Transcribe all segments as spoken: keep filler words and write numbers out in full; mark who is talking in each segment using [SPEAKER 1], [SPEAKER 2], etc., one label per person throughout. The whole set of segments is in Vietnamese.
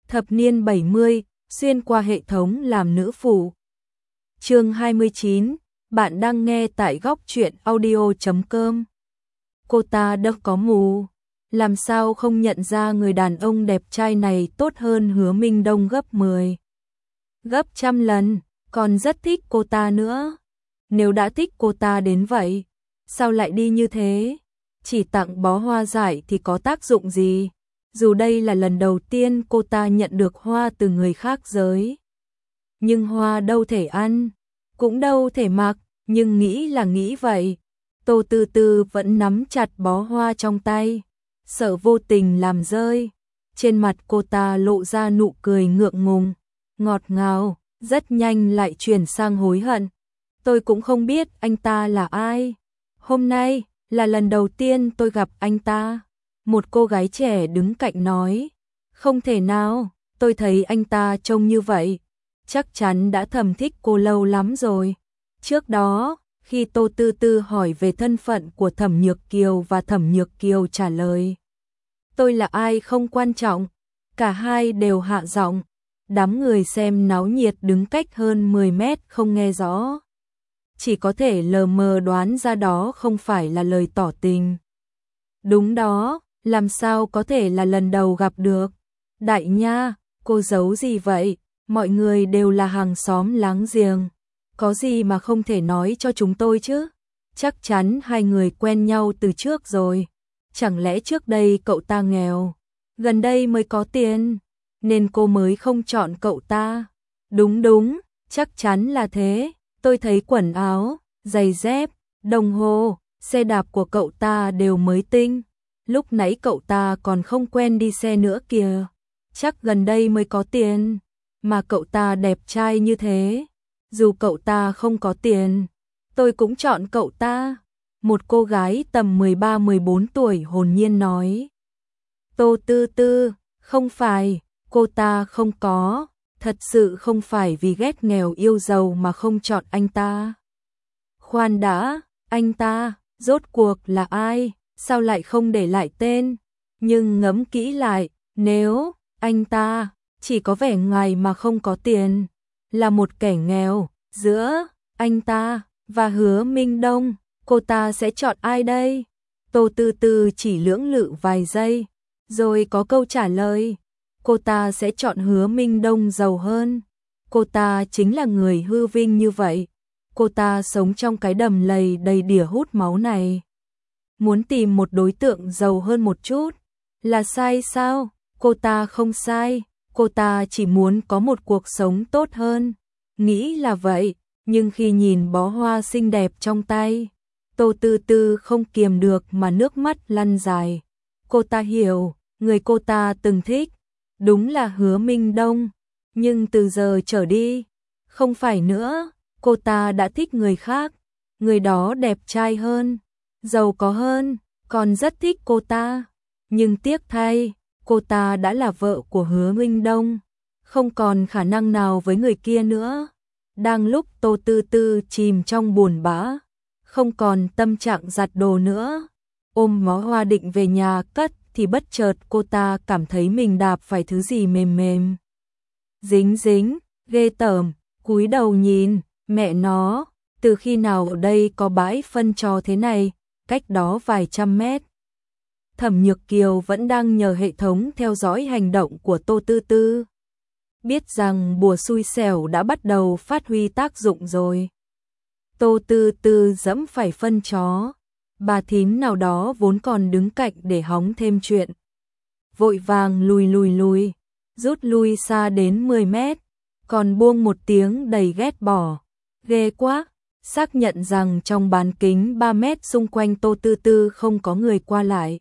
[SPEAKER 1] Thập niên bảy mươi, xuyên qua hệ thống làm nữ phụ. Chương hai mươi chín, bạn đang nghe tại góc truyện audio chấm com. Cô ta đâu có mù, làm sao không nhận ra người đàn ông đẹp trai này tốt hơn Hứa Minh Đông gấp mười, gấp trăm lần, còn rất thích cô ta nữa. Nếu đã thích cô ta đến vậy, sao lại đi như thế? Chỉ tặng bó hoa dại thì có tác dụng gì? Dù đây là lần đầu tiên cô ta nhận được hoa từ người khác giới. Nhưng hoa đâu thể ăn, cũng đâu thể mặc, nhưng nghĩ là nghĩ vậy. Tô Tư Tư vẫn nắm chặt bó hoa trong tay, sợ vô tình làm rơi. Trên mặt cô ta lộ ra nụ cười ngượng ngùng, ngọt ngào, rất nhanh lại chuyển sang hối hận. Tôi cũng không biết anh ta là ai. Hôm nay là lần đầu tiên tôi gặp anh ta. Một cô gái trẻ đứng cạnh nói. Không thể nào, tôi thấy anh ta trông như vậy, chắc chắn đã thầm thích cô lâu lắm rồi. Trước đó, khi Tô Tư Tư hỏi về thân phận của Thẩm Nhược Kiều và Thẩm Nhược Kiều trả lời, tôi là ai không quan trọng, cả hai đều hạ giọng. Đám người xem náo nhiệt đứng cách hơn mười mét không nghe rõ, chỉ có thể lờ mờ đoán ra đó không phải là lời tỏ tình. Đúng đó, làm sao có thể là lần đầu gặp được. Đại nha, cô giấu gì vậy? Mọi người đều là hàng xóm láng giềng, có gì mà không thể nói cho chúng tôi chứ? Chắc chắn hai người quen nhau từ trước rồi. Chẳng lẽ trước đây cậu ta nghèo, gần đây mới có tiền, nên cô mới không chọn cậu ta? Đúng đúng, chắc chắn là thế. Tôi thấy quần áo, giày dép, đồng hồ, xe đạp của cậu ta đều mới tinh. Lúc nãy cậu ta còn không quen đi xe nữa kìa. Chắc gần đây mới có tiền. Mà cậu ta đẹp trai như thế, dù cậu ta không có tiền, tôi cũng chọn cậu ta. Một cô gái tầm mười ba mười bốn tuổi hồn nhiên nói. Tô Tư Tư, không phải, cô ta không có, thật sự không phải vì ghét nghèo yêu giàu mà không chọn anh ta. Khoan đã, anh ta, rốt cuộc là ai, sao lại không để lại tên? Nhưng ngẫm kỹ lại, nếu anh ta chỉ có vẻ ngoài mà không có tiền, là một kẻ nghèo, giữa anh ta và Hứa Minh Đông, cô ta sẽ chọn ai đây? Tô Tư Tư chỉ lưỡng lự vài giây, rồi có câu trả lời. Cô ta sẽ chọn Hứa Minh Đông giàu hơn. Cô ta chính là người hư vinh như vậy. Cô ta sống trong cái đầm lầy đầy đỉa hút máu này. Muốn tìm một đối tượng giàu hơn một chút là sai sao? Cô ta không sai. Cô ta chỉ muốn có một cuộc sống tốt hơn. Nghĩ là vậy, nhưng khi nhìn bó hoa xinh đẹp trong tay, Tô Tư Tư không kiềm được mà nước mắt lăn dài. Cô ta hiểu, người cô ta từng thích, đúng là Hứa Minh Đông. Nhưng từ giờ trở đi, không phải nữa, cô ta đã thích người khác. Người đó đẹp trai hơn, giàu có hơn, còn rất thích cô ta. Nhưng tiếc thay, cô ta đã là vợ của Hứa Minh Đông, không còn khả năng nào với người kia nữa. Đang lúc Tô Tư Tư chìm trong buồn bã, không còn tâm trạng giặt đồ nữa, ôm bó hoa định về nhà cất, thì bất chợt cô ta cảm thấy mình đạp phải thứ gì mềm mềm. Dính dính, ghê tởm, cúi đầu nhìn, mẹ nó, từ khi nào ở đây có bãi phân trò thế này, cách đó vài trăm mét. Thẩm Nhược Kiều vẫn đang nhờ hệ thống theo dõi hành động của Tô Tư Tư. Biết rằng bùa xui xẻo đã bắt đầu phát huy tác dụng rồi. Tô Tư Tư dẫm phải phân chó. Bà thím nào đó vốn còn đứng cạnh để hóng thêm chuyện, vội vàng lùi lùi lùi, rút lui xa đến mười mét, còn buông một tiếng đầy ghét bỏ. Ghê quá, xác nhận rằng trong bán kính ba mét xung quanh Tô Tư Tư không có người qua lại.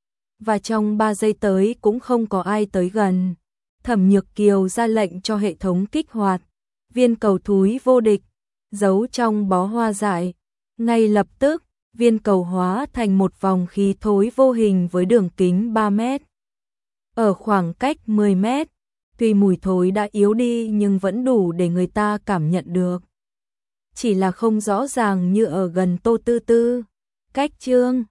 [SPEAKER 1] Và trong ba giây tới cũng không có ai tới gần. Thẩm Nhược Kiều ra lệnh cho hệ thống kích hoạt viên cầu thúi vô địch, giấu trong bó hoa dại. Ngay lập tức, viên cầu hóa thành một vòng khí thối vô hình với đường kính ba mét. Ở khoảng cách mười mét, tuy mùi thối đã yếu đi nhưng vẫn đủ để người ta cảm nhận được. Chỉ là không rõ ràng như ở gần Tô Tư Tư. Cách chương